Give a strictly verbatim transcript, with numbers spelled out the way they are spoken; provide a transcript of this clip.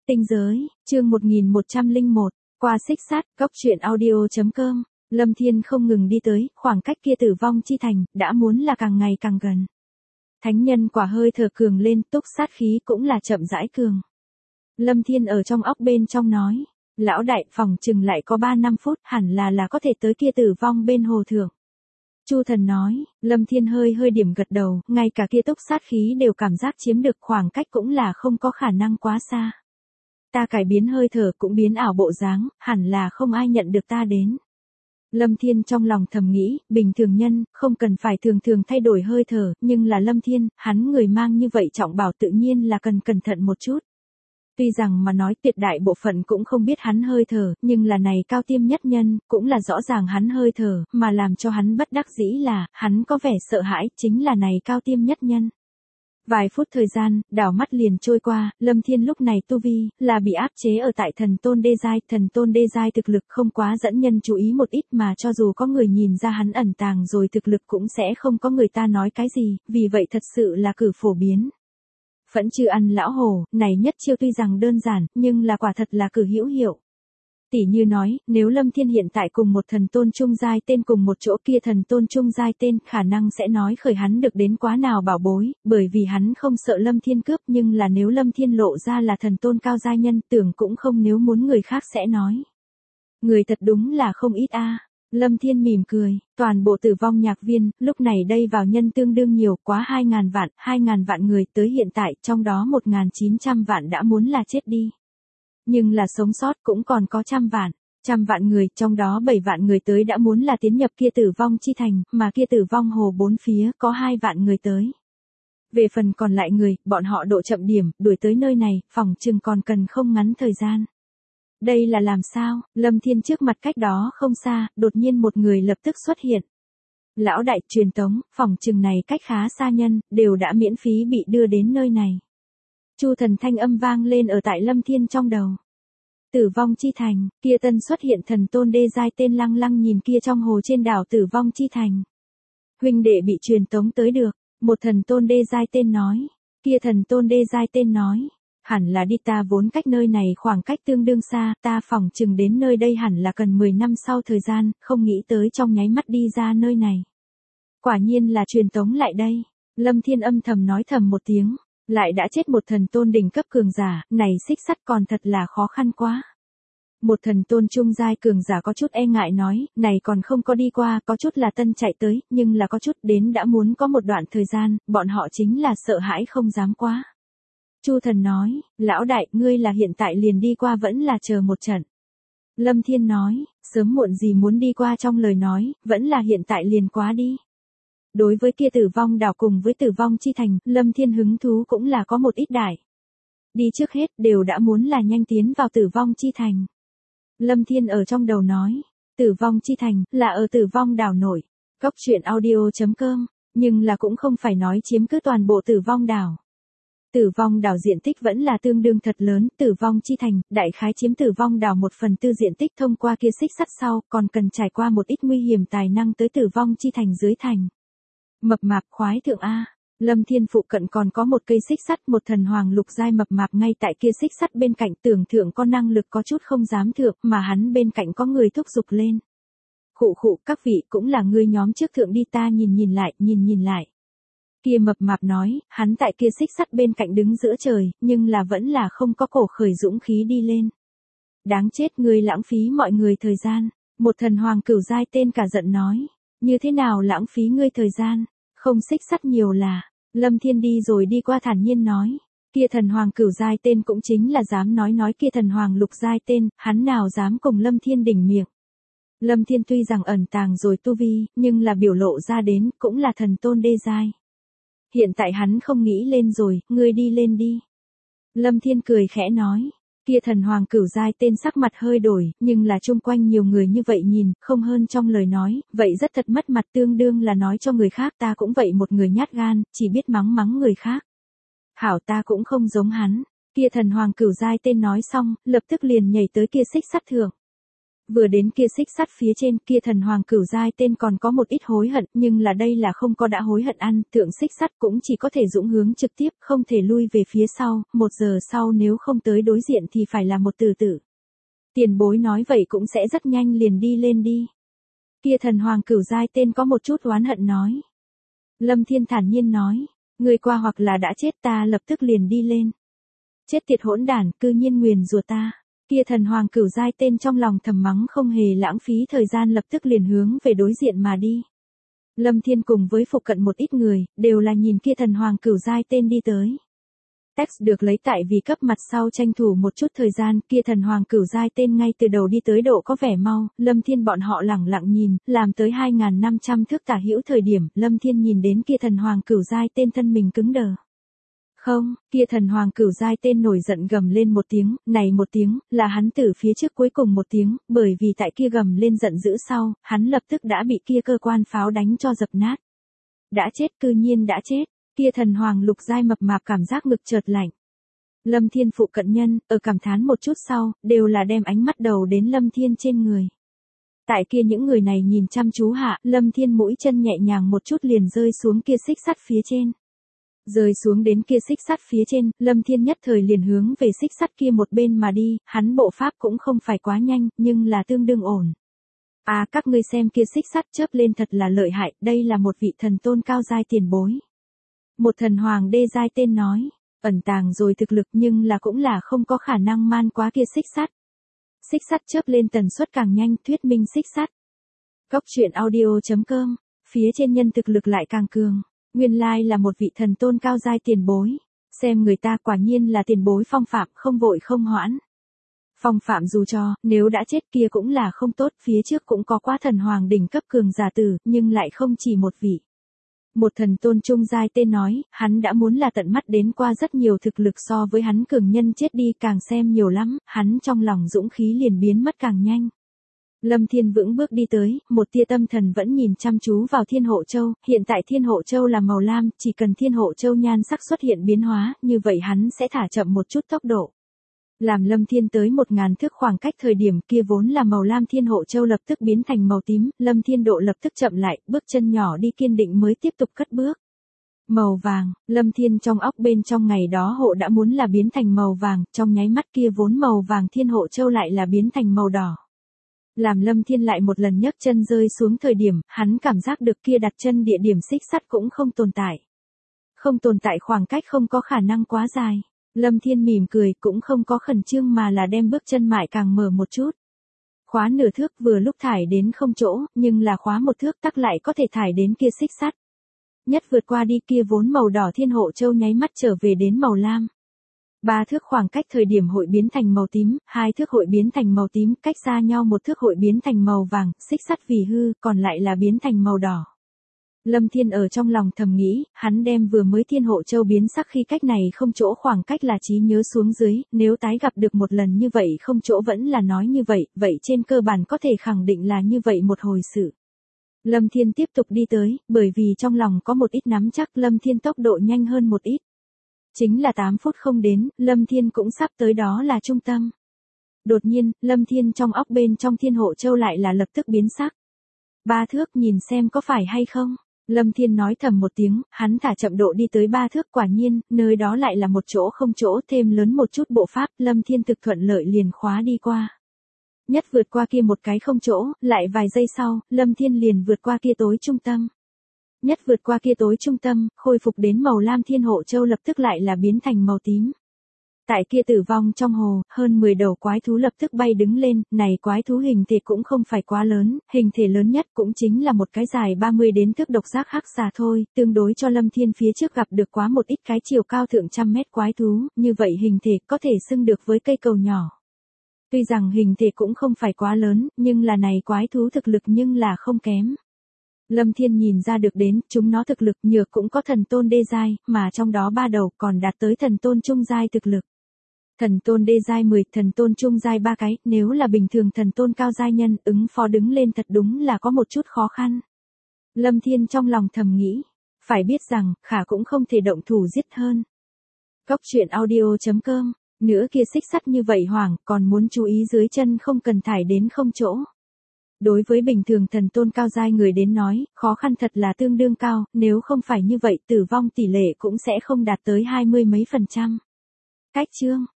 Tinh giới, chương một nghìn một trăm lẻ một, qua xích sắt, góc truyện audio.com, Lâm Thiên không ngừng đi tới, khoảng cách kia tử vong chi thành, đã muốn là càng ngày càng gần. Thánh nhân quả hơi thở cường lên, túc sát khí cũng là chậm rãi cường. Lâm Thiên ở trong óc bên trong nói, lão đại, phòng chừng lại có ba năm phút, hẳn là là có thể tới kia tử vong bên hồ thượng. Chu Thần nói, Lâm Thiên hơi hơi điểm gật đầu, ngay cả kia túc sát khí đều cảm giác chiếm được khoảng cách cũng là không có khả năng quá xa. Ta cải biến hơi thở cũng biến ảo bộ dáng, hẳn là không ai nhận được ta đến. Lâm Thiên trong lòng thầm nghĩ, bình thường nhân, không cần phải thường thường thay đổi hơi thở, nhưng là Lâm Thiên, hắn người mang như vậy trọng bảo tự nhiên là cần cẩn thận một chút. Tuy rằng mà nói tuyệt đại bộ phận cũng không biết hắn hơi thở, nhưng là này cao tiêm nhất nhân, cũng là rõ ràng hắn hơi thở, mà làm cho hắn bất đắc dĩ là, hắn có vẻ sợ hãi, chính là này cao tiêm nhất nhân. Vài phút thời gian, đảo mắt liền trôi qua, Lâm Thiên lúc này tu vi, là bị áp chế ở tại thần tôn đê giai, thần tôn đê giai thực lực không quá dẫn nhân chú ý một ít mà cho dù có người nhìn ra hắn ẩn tàng rồi thực lực cũng sẽ không có người ta nói cái gì, vì vậy thật sự là cử phổ biến. Phẫn chư ăn lão hồ, này nhất chiêu tuy rằng đơn giản, nhưng là quả thật là cử hữu hiệu. Tỷ như nói, nếu Lâm Thiên hiện tại cùng một thần tôn trung giai tên cùng một chỗ kia thần tôn trung giai tên, khả năng sẽ nói khởi hắn được đến quá nào bảo bối, bởi vì hắn không sợ Lâm Thiên cướp, nhưng là nếu Lâm Thiên lộ ra là thần tôn cao giai nhân, tưởng cũng không nếu muốn người khác sẽ nói. Người thật đúng là không ít a. Lâm Thiên mỉm cười, toàn bộ tử vong nhạc viên, lúc này đây vào nhân tương đương nhiều, quá hai ngàn vạn, hai ngàn vạn người tới hiện tại, trong đó một nghìn chín trăm vạn đã muốn là chết đi. Nhưng là sống sót cũng còn có trăm vạn, trăm vạn người, trong đó bảy vạn người tới đã muốn là tiến nhập kia tử vong chi thành, mà kia tử vong hồ bốn phía có hai vạn người tới. Về phần còn lại người, bọn họ độ chậm điểm, đuổi tới nơi này, phòng chừng còn cần không ngắn thời gian. Đây là làm sao? Lâm Thiên trước mặt cách đó không xa, đột nhiên một người lập tức xuất hiện. Lão đại, truyền tống, phòng chừng này cách khá xa nhân, đều đã miễn phí bị đưa đến nơi này. Chu Thần thanh âm vang lên ở tại Lâm Thiên trong đầu. Tử vong chi thành, kia tân xuất hiện thần tôn đê giai tên lăng lăng nhìn kia trong hồ trên đảo tử vong chi thành. Huynh đệ bị truyền tống tới được, một thần tôn đê giai tên nói, kia thần tôn đê giai tên nói, hẳn là đi, ta vốn cách nơi này khoảng cách tương đương xa, ta phỏng chừng đến nơi đây hẳn là cần mười năm sau thời gian, không nghĩ tới trong nháy mắt đi ra nơi này. Quả nhiên là truyền tống lại đây, Lâm Thiên âm thầm nói thầm một tiếng. Lại đã chết một thần tôn đỉnh cấp cường giả, này xích sắt còn thật là khó khăn quá. Một thần tôn trung giai cường giả có chút e ngại nói, này còn không có đi qua, có chút là tân chạy tới, nhưng là có chút đến đã muốn có một đoạn thời gian, bọn họ chính là sợ hãi không dám quá. Chu Thần nói, lão đại, ngươi là hiện tại liền đi qua vẫn là chờ một trận. Lâm Thiên nói, sớm muộn gì muốn đi qua trong lời nói, vẫn là hiện tại liền quá đi. Đối với kia tử vong đảo cùng với tử vong chi thành, Lâm Thiên hứng thú cũng là có một ít đại. Đi trước hết, đều đã muốn là nhanh tiến vào tử vong chi thành. Lâm Thiên ở trong đầu nói, tử vong chi thành, là ở tử vong đảo nổi. Góc truyện audio.com, nhưng là cũng không phải nói chiếm cứ toàn bộ tử vong đảo. Tử vong đảo diện tích vẫn là tương đương thật lớn, tử vong chi thành, đại khái chiếm tử vong đảo một phần tư diện tích thông qua kia xích sắt sau, còn cần trải qua một ít nguy hiểm tài năng tới tử vong chi thành dưới thành. Mập mạp khoái thượng A, Lâm Thiên phụ cận còn có một cây xích sắt, một thần hoàng lục giai mập mạp ngay tại kia xích sắt bên cạnh, tưởng thượng có năng lực có chút không dám thượng, mà hắn bên cạnh có người thúc giục lên. Khụ khụ, các vị cũng là ngươi nhóm trước thượng đi, ta nhìn nhìn lại, nhìn nhìn lại. Kia mập mạp nói, hắn tại kia xích sắt bên cạnh đứng giữa trời, nhưng là vẫn là không có cổ khởi dũng khí đi lên. Đáng chết, ngươi lãng phí mọi người thời gian. Một thần hoàng cửu giai tên cả giận nói. Như thế nào lãng phí ngươi thời gian, không xích sắt nhiều là, Lâm Thiên đi rồi đi qua thản nhiên nói, kia thần hoàng cửu giai tên cũng chính là dám nói nói kia thần hoàng lục giai tên, hắn nào dám cùng Lâm Thiên đỉnh miệng. Lâm Thiên tuy rằng ẩn tàng rồi tu vi, nhưng là biểu lộ ra đến, cũng là thần tôn đê giai. Hiện tại hắn không nghĩ lên rồi, ngươi đi lên đi. Lâm Thiên cười khẽ nói. Kia thần hoàng cửu giai tên sắc mặt hơi đổi, nhưng là chung quanh nhiều người như vậy nhìn, không hơn trong lời nói, vậy rất thật mất mặt, tương đương là nói cho người khác ta cũng vậy một người nhát gan, chỉ biết mắng mắng người khác. Hảo, ta cũng không giống hắn. Kia thần hoàng cửu giai tên nói xong, lập tức liền nhảy tới kia xích sắt thượng. Vừa đến kia xích sắt phía trên, kia thần hoàng cửu giai tên còn có một ít hối hận, nhưng là đây là không có đã hối hận ăn, tượng xích sắt cũng chỉ có thể dũng hướng trực tiếp, không thể lui về phía sau, một giờ sau nếu không tới đối diện thì phải là một tử tử. Tiền bối nói vậy cũng sẽ rất nhanh liền đi lên đi. Kia thần hoàng cửu giai tên có một chút oán hận nói. Lâm Thiên thản nhiên nói, người qua hoặc là đã chết ta lập tức liền đi lên. Chết tiệt hỗn đản, cư nhiên nguyền rủa ta. Kia thần hoàng cửu giai tên trong lòng thầm mắng không hề lãng phí thời gian lập tức liền hướng về đối diện mà đi. Lâm Thiên cùng với phụ cận một ít người, đều là nhìn kia thần hoàng cửu giai tên đi tới. Text được lấy tại vì cấp mặt sau tranh thủ một chút thời gian, kia thần hoàng cửu giai tên ngay từ đầu đi tới độ có vẻ mau, Lâm Thiên bọn họ lẳng lặng nhìn, làm tới hai nghìn năm trăm thước tả hữu thời điểm, Lâm Thiên nhìn đến kia thần hoàng cửu giai tên thân mình cứng đờ. Không, kia thần hoàng cửu giai tên nổi giận gầm lên một tiếng, này một tiếng, là hắn từ phía trước cuối cùng một tiếng, bởi vì tại kia gầm lên giận dữ sau, hắn lập tức đã bị kia cơ quan pháo đánh cho dập nát. Đã chết, cư nhiên đã chết, kia thần hoàng lục giai mập mạp cảm giác ngực chợt lạnh. Lâm Thiên phụ cận nhân, ở cảm thán một chút sau, đều là đem ánh mắt đầu đến Lâm Thiên trên người. Tại kia những người này nhìn chăm chú hạ, Lâm Thiên mũi chân nhẹ nhàng một chút liền rơi xuống kia xích sắt phía trên. Rơi xuống đến kia xích sắt phía trên, Lâm Thiên nhất thời liền hướng về xích sắt kia một bên mà đi, hắn bộ pháp cũng không phải quá nhanh, nhưng là tương đương ổn. À các ngươi xem kia xích sắt chớp lên thật là lợi hại, đây là một vị thần tôn cao giai tiền bối. Một thần hoàng đê giai tên nói, ẩn tàng rồi thực lực nhưng là cũng là không có khả năng man quá kia xích sắt. Xích sắt chớp lên tần suất càng nhanh, thuyết minh xích sắt. Cốc truyện audio chấm com, phía trên nhân thực lực lại càng cường. Nguyên lai là một vị thần tôn cao giai tiền bối, xem người ta quả nhiên là tiền bối phong phạm không vội không hoãn. Phong phạm dù cho, nếu đã chết kia cũng là không tốt, phía trước cũng có quá thần hoàng đỉnh cấp cường giả tử, nhưng lại không chỉ một vị. Một thần tôn trung giai tên nói, hắn đã muốn là tận mắt đến qua rất nhiều thực lực so với hắn cường nhân chết đi càng xem nhiều lắm, hắn trong lòng dũng khí liền biến mất càng nhanh. Lâm Thiên vững bước đi tới, một tia tâm thần vẫn nhìn chăm chú vào Thiên Hộ Châu, hiện tại Thiên Hộ Châu là màu lam, chỉ cần Thiên Hộ Châu nhan sắc xuất hiện biến hóa, như vậy hắn sẽ thả chậm một chút tốc độ. Làm Lâm Thiên tới một ngàn thước khoảng cách thời điểm kia vốn là màu lam Thiên Hộ Châu lập tức biến thành màu tím, Lâm Thiên độ lập tức chậm lại, bước chân nhỏ đi kiên định mới tiếp tục cất bước. Màu vàng, Lâm Thiên trong óc bên trong ngày đó hộ đã muốn là biến thành màu vàng, trong nháy mắt kia vốn màu vàng Thiên Hộ Châu lại là biến thành màu đỏ. Làm Lâm Thiên lại một lần nhấc chân rơi xuống thời điểm, hắn cảm giác được kia đặt chân địa điểm xích sắt cũng không tồn tại. Không tồn tại khoảng cách không có khả năng quá dài. Lâm Thiên mỉm cười cũng không có khẩn trương mà là đem bước chân mại càng mở một chút. Khóa nửa thước vừa lúc thải đến không chỗ, nhưng là khóa một thước tắc lại có thể thải đến kia xích sắt. Nhất vượt qua đi kia vốn màu đỏ Thiên Hộ Châu nháy mắt trở về đến màu lam. Ba thước khoảng cách thời điểm hội biến thành màu tím, hai thước hội biến thành màu tím, cách xa nhau một thước hội biến thành màu vàng, xích sắt vì hư, còn lại là biến thành màu đỏ. Lâm Thiên ở trong lòng thầm nghĩ, hắn đem vừa mới Thiên Hộ Châu biến sắc khi cách này không chỗ khoảng cách là trí nhớ xuống dưới, nếu tái gặp được một lần như vậy không chỗ vẫn là nói như vậy, vậy trên cơ bản có thể khẳng định là như vậy một hồi sự. Lâm Thiên tiếp tục đi tới, bởi vì trong lòng có một ít nắm chắc Lâm Thiên tốc độ nhanh hơn một ít. Chính là tám phút không đến, Lâm Thiên cũng sắp tới đó là trung tâm. Đột nhiên, Lâm Thiên trong óc bên trong Thiên Hộ Châu lại là lập tức biến sắc. Ba thước nhìn xem có phải hay không? Lâm Thiên nói thầm một tiếng, hắn thả chậm độ đi tới ba thước quả nhiên, nơi đó lại là một chỗ không chỗ thêm lớn một chút bộ pháp, Lâm Thiên thực thuận lợi liền khóa đi qua. Nhất vượt qua kia một cái không chỗ, lại vài giây sau, Lâm Thiên liền vượt qua kia tối trung tâm. Nhất vượt qua kia tối trung tâm, khôi phục đến màu lam Thiên Hộ Châu lập tức lại là biến thành màu tím. Tại kia tử vong trong hồ, hơn mười đầu quái thú lập tức bay đứng lên, này quái thú hình thể cũng không phải quá lớn, hình thể lớn nhất cũng chính là một cái dài ba mươi đến thước độc giác hắc xà thôi, tương đối cho Lâm Thiên phía trước gặp được quá một ít cái chiều cao thượng trăm mét quái thú, như vậy hình thể có thể xưng được với cây cầu nhỏ. Tuy rằng hình thể cũng không phải quá lớn, nhưng là này quái thú thực lực nhưng là không kém. Lâm Thiên nhìn ra được đến, chúng nó thực lực nhược cũng có thần tôn đê giai, mà trong đó ba đầu còn đạt tới thần tôn trung giai thực lực. Thần tôn đê giai mười, thần tôn trung giai ba cái, nếu là bình thường thần tôn cao giai nhân, ứng phó đứng lên thật đúng là có một chút khó khăn. Lâm Thiên trong lòng thầm nghĩ, phải biết rằng, khả cũng không thể động thủ giết hơn. Cốc truyện audio chấm com Nữa kia xích sắt như vậy hoảng, còn muốn chú ý dưới chân không cần thải đến không chỗ. Đối với bình thường thần tôn cao giai người đến nói, khó khăn thật là tương đương cao, nếu không phải như vậy tử vong tỷ lệ cũng sẽ không đạt tới hai mươi mấy phần trăm. Cách chương